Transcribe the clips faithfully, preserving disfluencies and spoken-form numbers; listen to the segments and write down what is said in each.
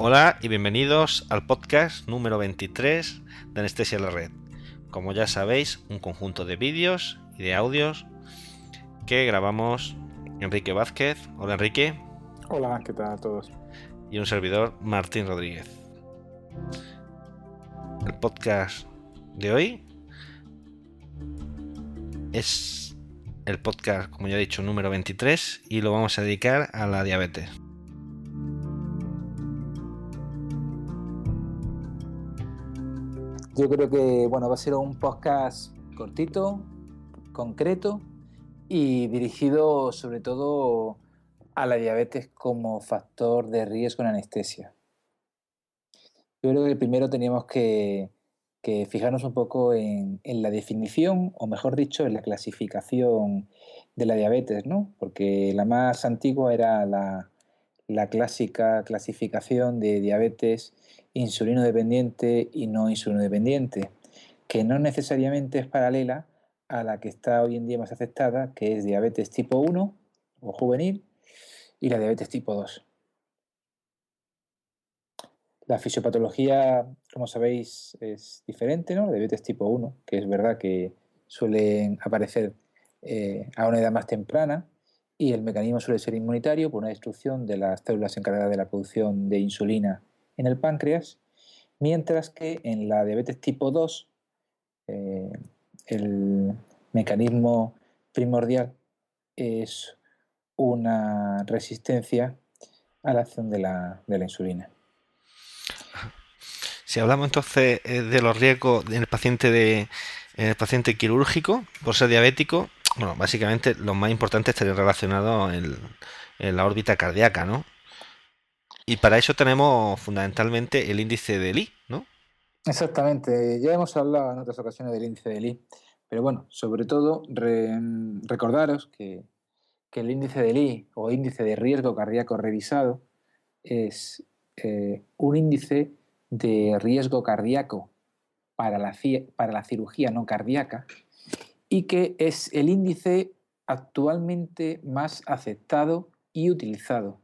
Hola y bienvenidos al podcast número veintitrés de Anestesia en la Red. Como ya sabéis, un conjunto de vídeos y de audios que grabamos Enrique Vázquez. Hola Enrique. Hola, ¿qué tal a todos? Y un servidor, Martín Rodríguez. El podcast de hoy es el podcast, como ya he dicho, número veintitrés y lo vamos a dedicar a la diabetes. Yo creo que bueno, va a ser un podcast cortito, concreto y dirigido sobre todo a la diabetes como factor de riesgo en anestesia. Yo creo que primero teníamos que, que fijarnos un poco en, en la definición, o mejor dicho, en la clasificación de la diabetes, ¿no? Porque la más antigua era la, la clásica clasificación de diabetes insulino dependiente y no insulino dependiente, que no necesariamente es paralela a la que está hoy en día más aceptada, que es diabetes tipo uno o juvenil y la diabetes tipo dos. La fisiopatología, como sabéis, es diferente, ¿no? La diabetes tipo uno, que es verdad que suelen aparecer eh, a una edad más temprana, y el mecanismo suele ser inmunitario por una destrucción de las células encargadas de la producción de insulina en el páncreas, mientras que en la diabetes tipo dos eh, el mecanismo primordial es una resistencia a la acción de la, de la insulina. Si hablamos entonces eh, de los riesgos en el paciente de en el paciente quirúrgico por ser diabético, bueno, básicamente los más importantes estarían relacionados en, en la órbita cardíaca, ¿no? Y para eso tenemos fundamentalmente el índice de Lee, ¿no? Exactamente, ya hemos hablado en otras ocasiones del índice de Lee, pero bueno, sobre todo re, recordaros que, que el índice de Lee o índice de riesgo cardíaco revisado es eh, un índice de riesgo cardíaco para la, para la cirugía no cardíaca y que es el índice actualmente más aceptado y utilizado.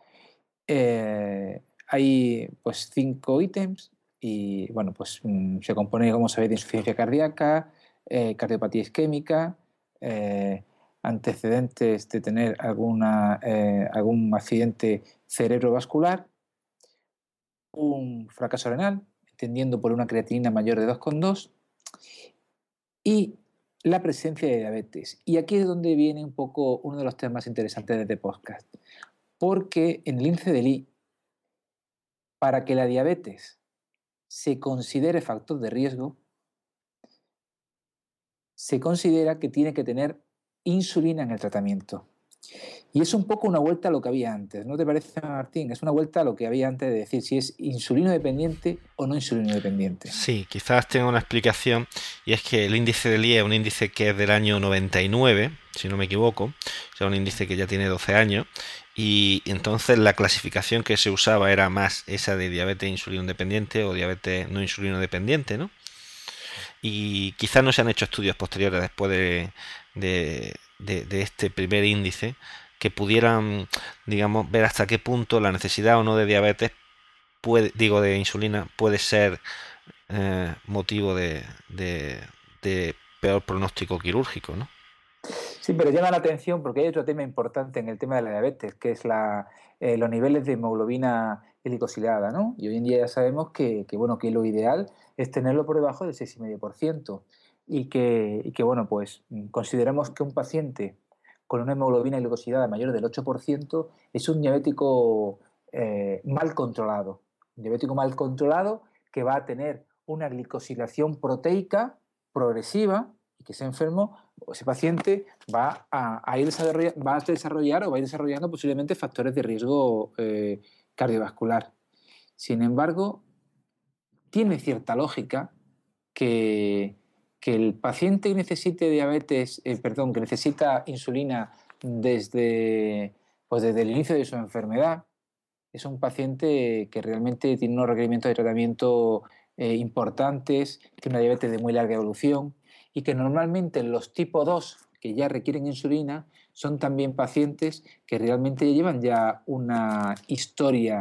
Eh, hay pues cinco ítems y bueno, pues mmm, se compone, como sabéis, de insuficiencia cardíaca, eh, cardiopatía isquémica, eh, antecedentes de tener alguna, eh, algún accidente cerebrovascular, un fracaso renal, entendiendo por una creatinina mayor de dos coma dos, y la presencia de diabetes. Y aquí es donde viene un poco uno de los temas interesantes de este podcast, porque en el índice de Lee, para que la diabetes se considere factor de riesgo, se considera que tiene que tener insulina en el tratamiento. Y es un poco una vuelta a lo que había antes, ¿no te parece, Martín? Es una vuelta a lo que había antes de decir si es insulino dependiente o no insulino dependiente. Sí, quizás tenga una explicación, y es que el índice de Lee es un índice que es del año noventa y nueve, si no me equivoco, o sea, un índice que ya tiene doce años, y entonces la clasificación que se usaba era más esa de diabetes insulino dependiente o diabetes no insulino dependiente, ¿no? Y quizás no se han hecho estudios posteriores después de, de, de, de este primer índice que pudieran, digamos, ver hasta qué punto la necesidad o no de diabetes puede, digo, de insulina puede ser eh, motivo de, de, de peor pronóstico quirúrgico, ¿no? Sí, pero llama la atención porque hay otro tema importante en el tema de la diabetes, que es la, eh, los niveles de hemoglobina glicosilada, ¿no? Y hoy en día ya sabemos que, que, bueno, que lo ideal es tenerlo por debajo del seis coma cinco por ciento y que, y que, bueno, pues consideramos que un paciente con una hemoglobina glicosilada mayor del ocho por ciento es un diabético eh, mal controlado. Un diabético mal controlado que va a tener una glicosilación proteica progresiva y que ese enfermo o ese paciente va a, a, ir va a desarrollar o va a ir desarrollando posiblemente factores de riesgo eh, cardiovascular. Sin embargo, tiene cierta lógica que, que el paciente que necesite diabetes, eh, perdón, que necesita insulina desde, pues desde el inicio de su enfermedad, es un paciente que realmente tiene unos requerimientos de tratamiento eh, importantes, tiene una diabetes de muy larga evolución y que normalmente los tipo dos que ya requieren insulina son también pacientes que realmente llevan ya una historia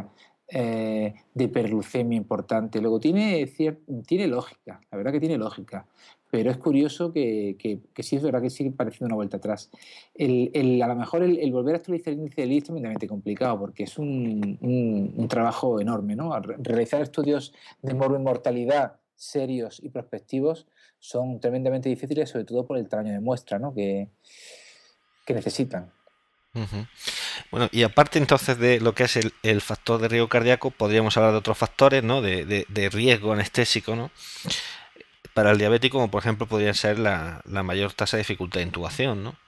eh, de hiperglucemia importante. Luego tiene, cier- tiene lógica, la verdad que tiene lógica, pero es curioso que, que, que sí es verdad que sigue pareciendo una vuelta atrás. El, el- a lo mejor el, el volver a actualizar el índice del I I es tremendamente complicado porque es un, un- un trabajo enorme, ¿no? Al re- realizar estudios de mortalidad serios y prospectivos son tremendamente difíciles, sobre todo por el tamaño de muestra, ¿no? que, que necesitan. Ujú. Bueno, y aparte entonces de lo que es el, el factor de riesgo cardíaco, podríamos hablar de otros factores, ¿no? De, de- de riesgo anestésico, ¿no? Para el diabético, como por ejemplo podría ser la, la mayor tasa de dificultad de intubación, ¿no?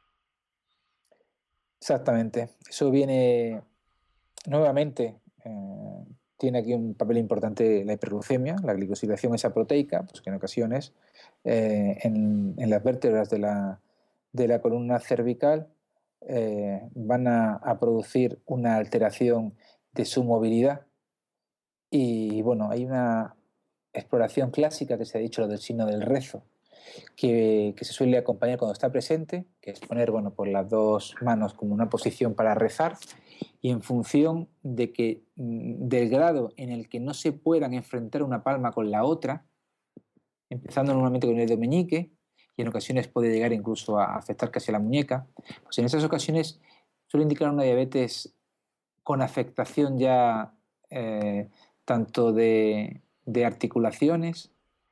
Exactamente. Eso viene nuevamente, eh, tiene aquí un papel importante la hiperglucemia, la glicosilación esa proteica, pues que en ocasiones eh, en, en las vértebras de la, de la columna cervical eh, van a, a producir una alteración de su movilidad. Y bueno, hay una exploración clásica que se ha dicho, lo del signo del rezo, que, que se suele acompañar cuando está presente, que es poner bueno, pues las dos manos como una posición para rezar, y en función de que, mm, del grado en el que no se puedan enfrentar una palma con la otra, empezando normalmente con el dedo meñique, y en ocasiones puede llegar incluso a afectar casi a la muñeca, pues en esas ocasiones suele indicar una diabetes con afectación ya eh, tanto de, de articulaciones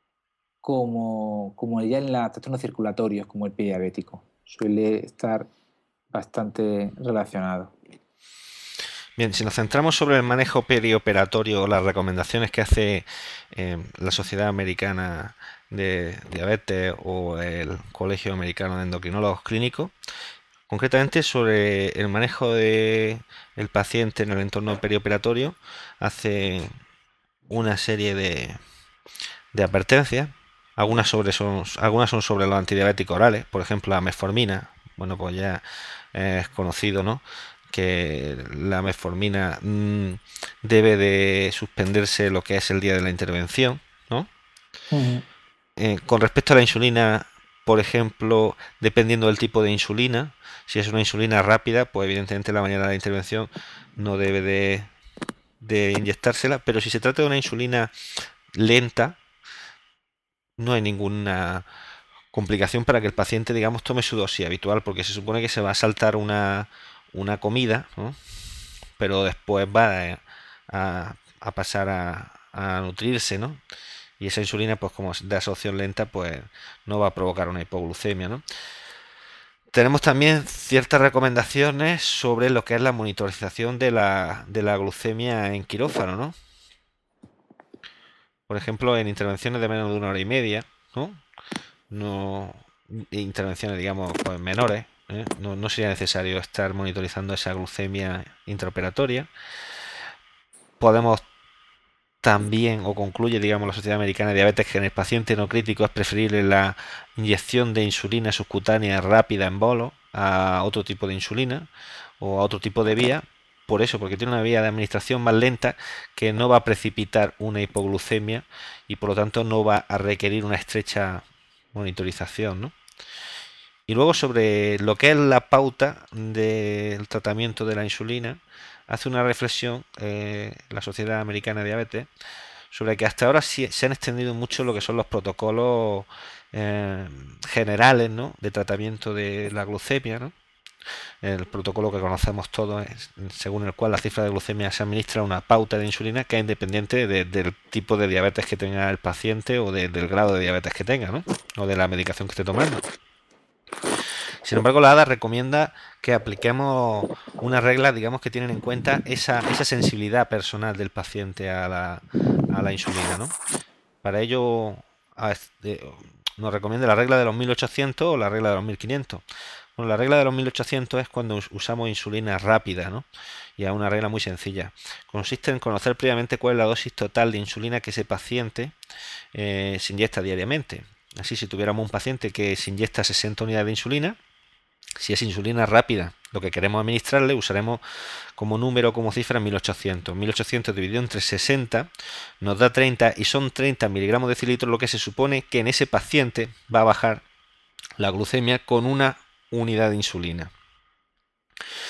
como, como ya en los trastornos circulatorios, como el pie diabético. Suele estar bastante relacionado. Bien, si nos centramos sobre el manejo perioperatorio o las recomendaciones que hace eh, la Sociedad Americana de Diabetes o el Colegio Americano de Endocrinólogos Clínicos, concretamente sobre el manejo de el paciente en el entorno perioperatorio, hace una serie de, de advertencias. Algunas, sobre son, algunas son sobre los antidiabéticos orales, por ejemplo la metformina. Bueno, pues ya es conocido, ¿no?, que la metformina mmm, debe de suspenderse lo que es el día de la intervención, ¿no? Uh -huh. Eh, con respecto a la insulina, por ejemplo, dependiendo del tipo de insulina, si es una insulina rápida, pues evidentemente la mañana de la intervención no debe de, de inyectársela, pero si se trata de una insulina lenta, no hay ninguna complicación para que el paciente, digamos, tome su dosis habitual, porque se supone que se va a saltar una, una comida, ¿no?, pero después va a, a pasar a, a nutrirse, ¿no? Y esa insulina, pues como es de absorción lenta, pues no va a provocar una hipoglucemia, ¿no? Tenemos también ciertas recomendaciones sobre lo que es la monitorización de la, de la glucemia en quirófano, ¿no? Por ejemplo, en intervenciones de menos de una hora y media, ¿no? No intervenciones, digamos, pues menores, ¿eh? No, no sería necesario estar monitorizando esa glucemia intraoperatoria. Podemos también, o concluye, digamos, la Sociedad Americana de Diabetes, que en el paciente no crítico es preferible la inyección de insulina subcutánea rápida en bolo a otro tipo de insulina o a otro tipo de vía, por eso, porque tiene una vía de administración más lenta que no va a precipitar una hipoglucemia y por lo tanto no va a requerir una estrecha monitorización, ¿no? Y luego sobre lo que es la pauta del tratamiento de la insulina, hace una reflexión eh, la Sociedad Americana de Diabetes sobre que hasta ahora sí se han extendido mucho lo que son los protocolos eh, generales, ¿no?, de tratamiento de la glucemia, ¿no? El protocolo que conocemos todos es, según el cual la cifra de glucemia se administra una pauta de insulina que es independiente de, del tipo de diabetes que tenga el paciente o de, del grado de diabetes que tenga, ¿no?, o de la medicación que esté tomando. Sin embargo, la A D A recomienda que apliquemos una regla, digamos, que tienen en cuenta esa, esa sensibilidad personal del paciente a la, a la insulina, ¿no? Para ello a, eh, nos recomienda la regla de los mil ochocientos o la regla de los mil quinientos. Bueno, la regla de los mil ochocientos es cuando usamos insulina rápida, ¿no? Y es una regla muy sencilla. Consiste en conocer previamente cuál es la dosis total de insulina que ese paciente eh, se inyecta diariamente. Así, si tuviéramos un paciente que se inyecta sesenta unidades de insulina, si es insulina rápida lo que queremos administrarle, usaremos como número, como cifra, mil ochocientos. mil ochocientos dividido entre sesenta nos da treinta y son treinta miligramos de cilitro, lo que se supone que en ese paciente va a bajar la glucemia con una unidad de insulina.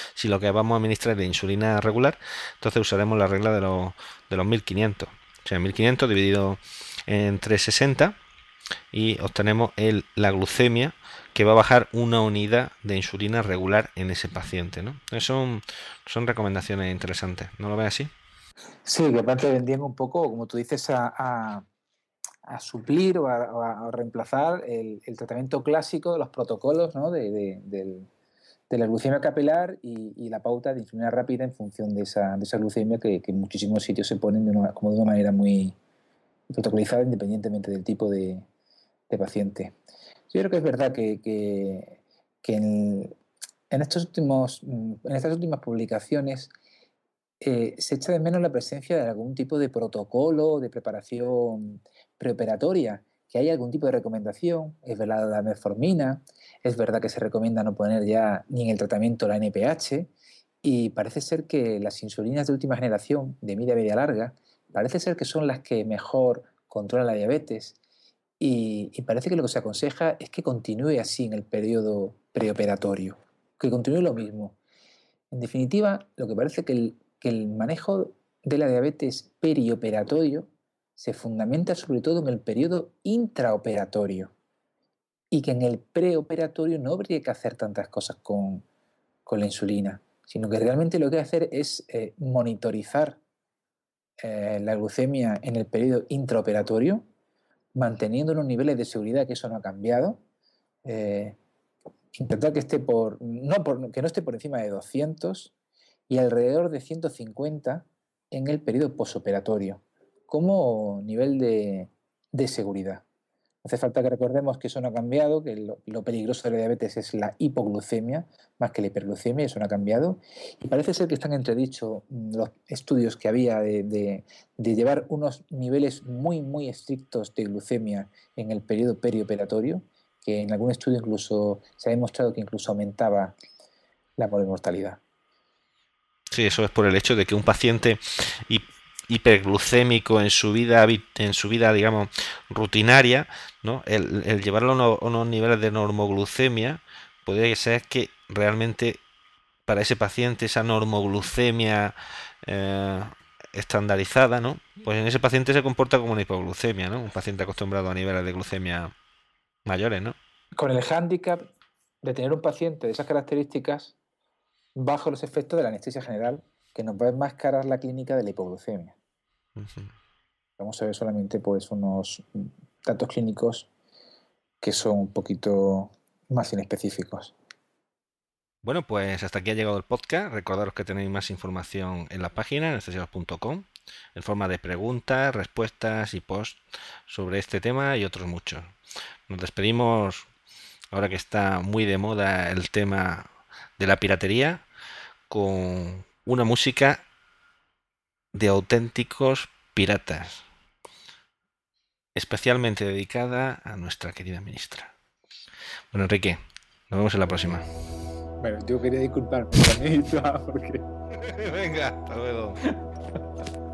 Si lo que vamos a administrar es insulina regular, entonces usaremos la regla de los, de los mil quinientos. O sea, mil quinientos dividido entre sesenta y obtenemos el, la glucemia, que va a bajar una unidad de insulina regular en ese paciente, ¿no? Son, son recomendaciones interesantes, ¿no lo ves así? Sí, que aparte vendían un poco, como tú dices, a, a, a suplir o a, a reemplazar el, el tratamiento clásico de los protocolos, ¿no? de, de, del, de la glucemia capilar y, y la pauta de insulina rápida en función de esa, de esa glucemia que, que en muchísimos sitios se ponen de una, como de una manera muy protocolizada independientemente del tipo de, de paciente. Yo creo que es verdad que, que, que en, en, estos últimos, en estas últimas publicaciones eh, se echa de menos la presencia de algún tipo de protocolo de preparación preoperatoria, que haya algún tipo de recomendación. Es verdad la metformina, es verdad que se recomienda no poner ya ni en el tratamiento la N P H, y parece ser que las insulinas de última generación, de media media larga, parece ser que son las que mejor controlan la diabetes, y, y parece que lo que se aconseja es que continúe así en el periodo preoperatorio, que continúe lo mismo. En definitiva, lo que parece que el, que el manejo de la diabetes perioperatorio se fundamenta sobre todo en el periodo intraoperatorio y que en el preoperatorio no habría que hacer tantas cosas con, con la insulina, sino que realmente lo que hay que hacer es eh, monitorizar eh, la glucemia en el periodo intraoperatorio, manteniendo unos niveles de seguridad, que eso no ha cambiado, eh, intentar que esté por no, por, que no esté por encima de doscientos y alrededor de ciento cincuenta en el periodo posoperatorio, como nivel de, de seguridad. No hace falta que recordemos que eso no ha cambiado, que lo, lo peligroso de la diabetes es la hipoglucemia más que la hiperglucemia, eso no ha cambiado. Y parece ser que están entredichos los estudios que había de, de, de llevar unos niveles muy, muy estrictos de glucemia en el periodo perioperatorio, que en algún estudio incluso se ha demostrado que incluso aumentaba la mortalidad. Sí, eso es por el hecho de que un paciente hiperglucémico en su vida, en su vida, digamos, rutinaria, ¿no? El, el llevarlo a unos, unos niveles de normoglucemia podría ser que realmente para ese paciente esa normoglucemia eh, estandarizada, ¿no? Pues en ese paciente se comporta como una hipoglucemia, ¿no? Un paciente acostumbrado a niveles de glucemia mayores, ¿no? Con el hándicap de tener un paciente de esas características bajo los efectos de la anestesia general, que nos va a enmascarar la clínica de la hipoglucemia. Uh-huh. Vamos a ver solamente pues, unos datos clínicos que son un poquito más inespecíficos. Bueno, pues hasta aquí ha llegado el podcast. Recordaros que tenéis más información en la página anestesiados punto com en forma de preguntas, respuestas y posts sobre este tema y otros muchos. Nos despedimos ahora que está muy de moda el tema de la piratería con una música de auténticos piratas, especialmente dedicada a nuestra querida ministra. Bueno, Enrique, nos vemos en la próxima. Bueno, yo quería disculparme con ministra porque... Venga, hasta luego.